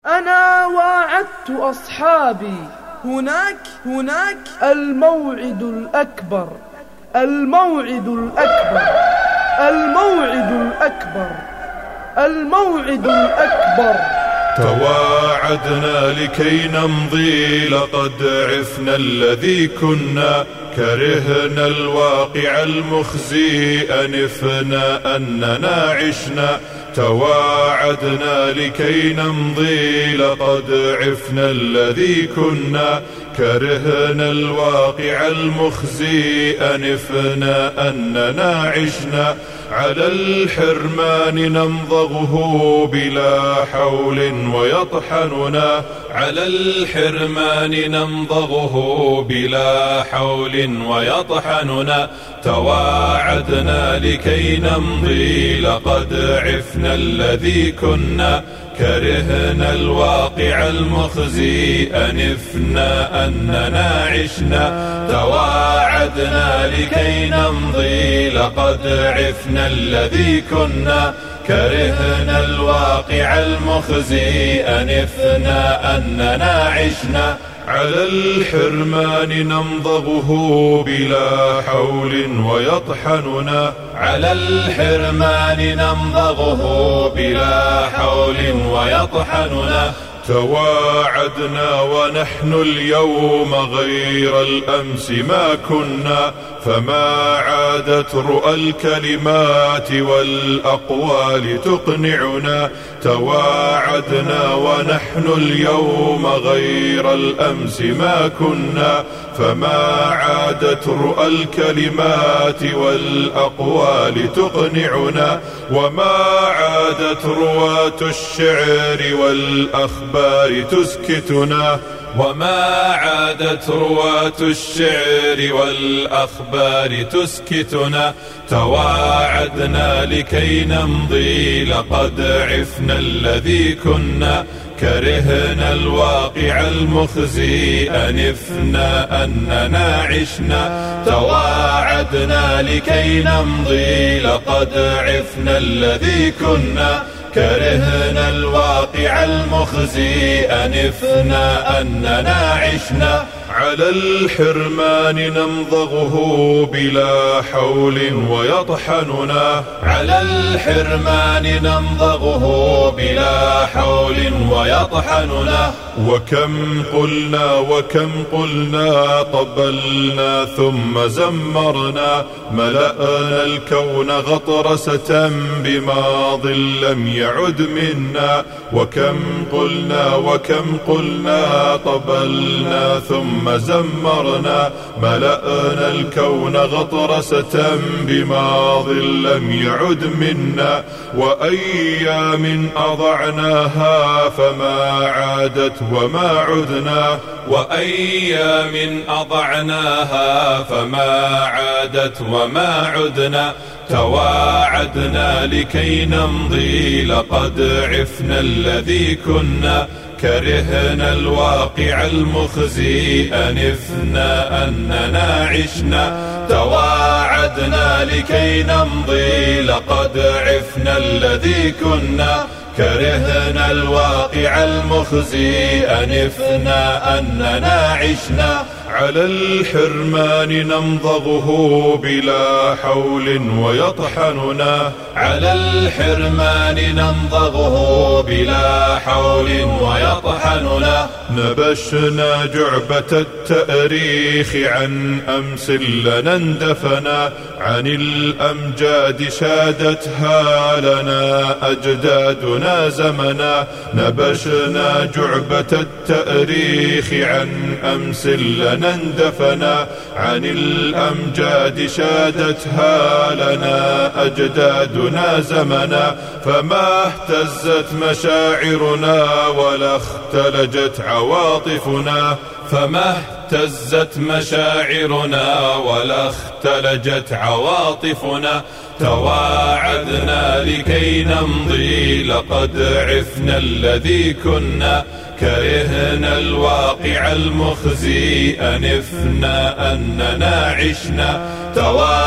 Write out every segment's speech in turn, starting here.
أنا واعدت أصحابي هناك الموعد الأكبر، الموعد الأكبر، الموعد الأكبر، الموعد الأكبر. تواعدنا لكي نمضي، لقد عفنا الذي كنا، كرهنا الواقع المخزي، أنفنا أننا عشنا. تواعدنا لكي نمضي، لقد عفنا الذي كنا، كرهنا الواقع المخزي، أنفنا أننا عشنا. على الحرمان نمضغه بلا حول ويطحننا، على الحرمان نمضغه بلا حول ويطحننا. تواعدنا لكي نمضي، لقد عفنا الذي كنا، كرهنا الواقع المخزي، أنفنا أننا عشنا. تواعدنا لكي نمضي، لقد عفنا الذي كنا، كرهنا الواقع المخزي، أنفنا أننا عشنا. على الحرمان نمضغه بلا حول ويطحننا، على الحرمان نمضغه بلا حول ويطحننا. تواعدنا ونحن اليوم غير الأمس ما كنا، فما عادت رؤى الكلمات والأقوال تقنعنا. تواعدنا ونحن اليوم غير الأمس ما كنا، فما عادت رؤى الكلمات والأقوال تقنعنا. وما عادت رواة الشعر والأخبار تسكتنا، وما عادت رواة الشعر والأخبار تسكتنا. تواعدنا لكي نمضي، لقد عفنا الذي كنا، كرهنا الواقع المخزي، أنفنا أننا عشنا. تواعدنا لكي نمضي، لقد عفنا الذي كنا، كرهنا الواقع المخزي، أنفنا أننا عشنا. على الحرمان نمضغه بلا حول ويطحننا، على الحرمان نمضغه بلا حول ويطحننا. وكم قلنا طبلنا ثم زمرنا، ملأنا الكون غطرسة بماض لم يعد منا. وكم قلنا طبلنا ثم زمرنا، ملأنا الكون غطرسة بماض لم يعد منا. وأيام أضعناها فما عادت وما عدنا، وأيام أضعناها فما عادت وما عدنا. تواعدنا لكي نمضي، لقد عفنا الذي كنا، كرهنا الواقع المخزي، أنفنا أننا عشنا. تواعدنا لكي نمضي، لقد عفنا الذي كنا، كرهنا الواقع المخزي، أنفنا أننا عشنا. على الحرمان نمضغه بلا حول ويطحننا، على الحرمان نمضغه بلا حول ويطحننا. نبشنا جعبة التأريخ عن أمس لنا اندفنا، عن الأمجاد شادتها لنا أجدادنا زمنا. نبشنا جعبة التأريخ عن أمس لنا اندفنا، عن الأمجاد شادتها لنا أجدادنا زمنا. فما اهتزت مشاعرنا ولا اختلجت عواطفنا، فما اهتزت مشاعرنا ولا اختلجت عواطفنا. تواعدنا لكي نمضي، لقد عفنا الذي كنا، كرهنا الواقع المخزي، أنفنا أننا عشنا.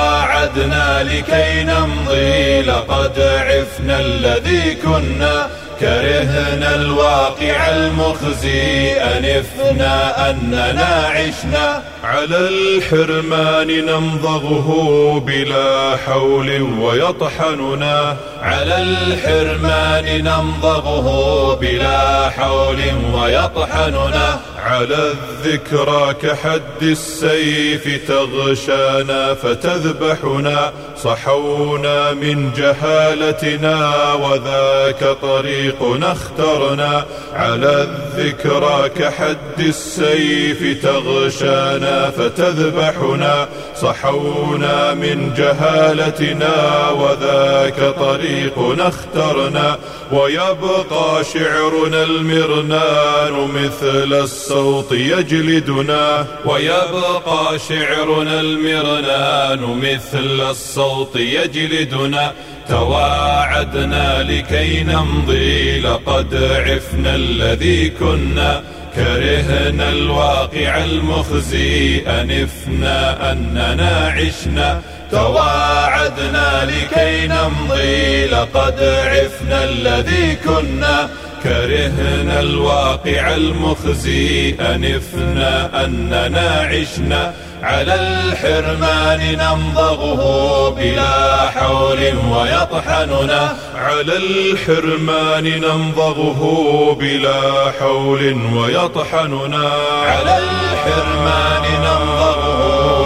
تواعدنا لكي نمضي، لقد عفنا الذي كنا، كرهنا الواقع المخزي أنفنا أننا عشنا على الحرمان نمضغه بلا حول ويطحننا على الحرمان نمضغه بلا حول ويطحننا على الذكرى كحد السيف تغشانا فتذبحنا صحونا من جهالتنا وذاك طريقنا اخترنا على الذكرى كحد السيف تغشانا فتذبحنا صحونا من جهالتنا وذاك طريقنا اخترنا ويبقى شعرنا المرنان مثل الصوت يجلدنا ويبقى شعرنا المرنان مثل الصوت يجلدنا تواعدنا لكي نمضي لقد عفنا الذي كنا كرهنا الواقع المخزي أنفنا أننا عشنا تواعدنا لكي نمضي لقد عفنا الذي كنا كرهنا الواقع المخزي أنفنا أننا عشنا على الحرمان نمضغه بلا حول ويطحننا على الحرمان نمضغه بلا حول ويطحننا على الحرمان نمضغه